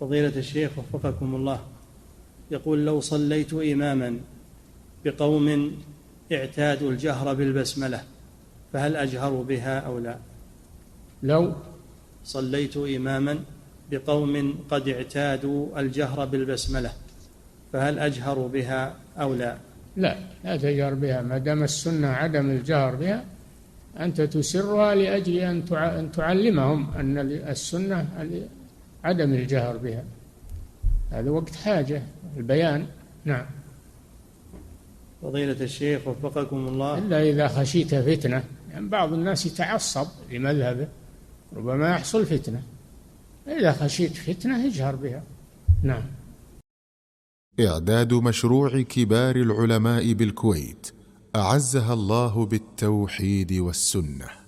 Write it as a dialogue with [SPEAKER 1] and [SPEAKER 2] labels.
[SPEAKER 1] فضيلة الشيخ وفقكم الله، يقول: لو صليت إماما بقوم اعتادوا الجهر بالبسملة فهل أجهر بها أو لا؟
[SPEAKER 2] لو
[SPEAKER 1] صليت إماما بقوم قد اعتادوا الجهر بالبسملة فهل أجهر بها أو لا؟
[SPEAKER 2] لا تجهر بها، ما دام السنة عدم الجهر بها، أنت تسرها لأجل أن تعلمهم أن السنة عدم الجهر بها، هذا وقت حاجة البيان. نعم.
[SPEAKER 1] فضيلة الشيخ وفقكم الله،
[SPEAKER 2] إلا إذا خشيت فتنة، يعني بعض الناس يتعصب لمذهبه، ربما يحصل فتنة، إذا خشيت فتنة اجهر بها. نعم.
[SPEAKER 3] إعداد مشروع كبار العلماء بالكويت أعزها الله بالتوحيد والسنة.